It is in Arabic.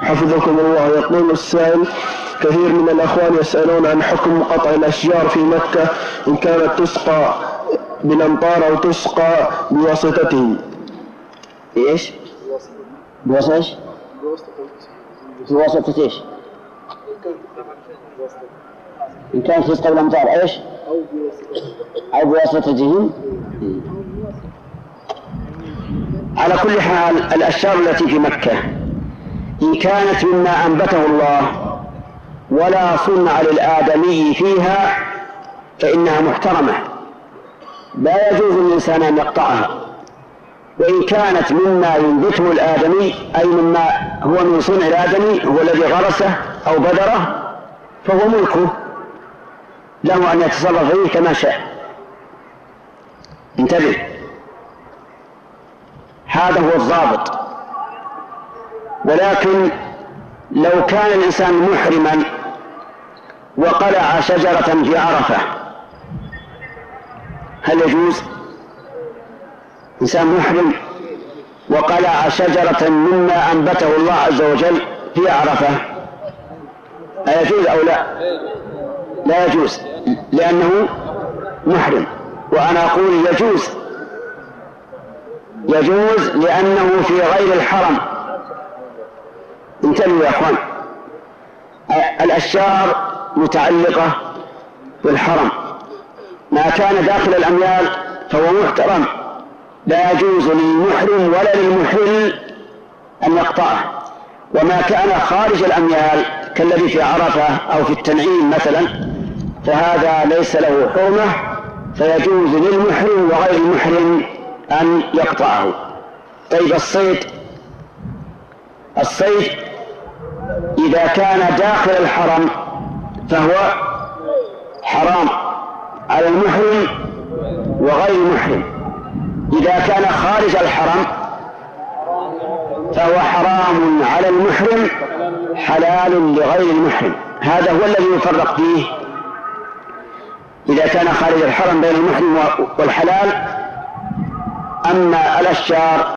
حفظكم الله. يقول السائل: كثير من الأخوان يسألون عن حكم قطع الأشجار في مكة إن كانت تسقى بالأمطار أو تسقى بواسطتهم. إيش؟ بواسطة إيش؟ إن كانت تسقى بالأمطار إيش؟ أو بواسطتهم. على كل حال الأشجار التي في مكة إن كانت مما أنبته الله ولا صنع للآدمي فيها فإنها محترمة لا يجوز للإنسان أن يقطعها، وإن كانت مما ينبته الآدمي أي مما هو من صنع الآدمي هو الذي غرسه أو بذره فهو ملكه له أن يتصرف فيه كما شاء. انتبه، هذا هو الضابط. ولكن لو كان الإنسان محرما وقلع شجرة في عرفة هل يجوز؟ إنسان محرم وقلع شجرة مما أنبته الله عز وجل في عرفة أيجوز أو لا؟ لا يجوز لأنه محرم. وأنا أقول يجوز لأنه في غير الحرم. انتبهوا يا أخوان، الأشجار متعلقة بالحرم، ما كان داخل الأميال فهو محترم لا يجوز للمحرم ولا للمحل أن يقطعه، وما كان خارج الأميال كالذي في عرفة أو في التنعيم مثلا فهذا ليس له حرمة فيجوز للمحرم وغير المحرم أن يقطعه. طيب الصيد إذا كان داخل الحرم فهو حرام على المحرم وغير المحرم، إذا كان خارج الحرم فهو حرام على المحرم حلال لغير المحرم. هذا هو الذي يفرق فيه إذا كان خارج الحرم بين المحرم والحلال. أما الأشجار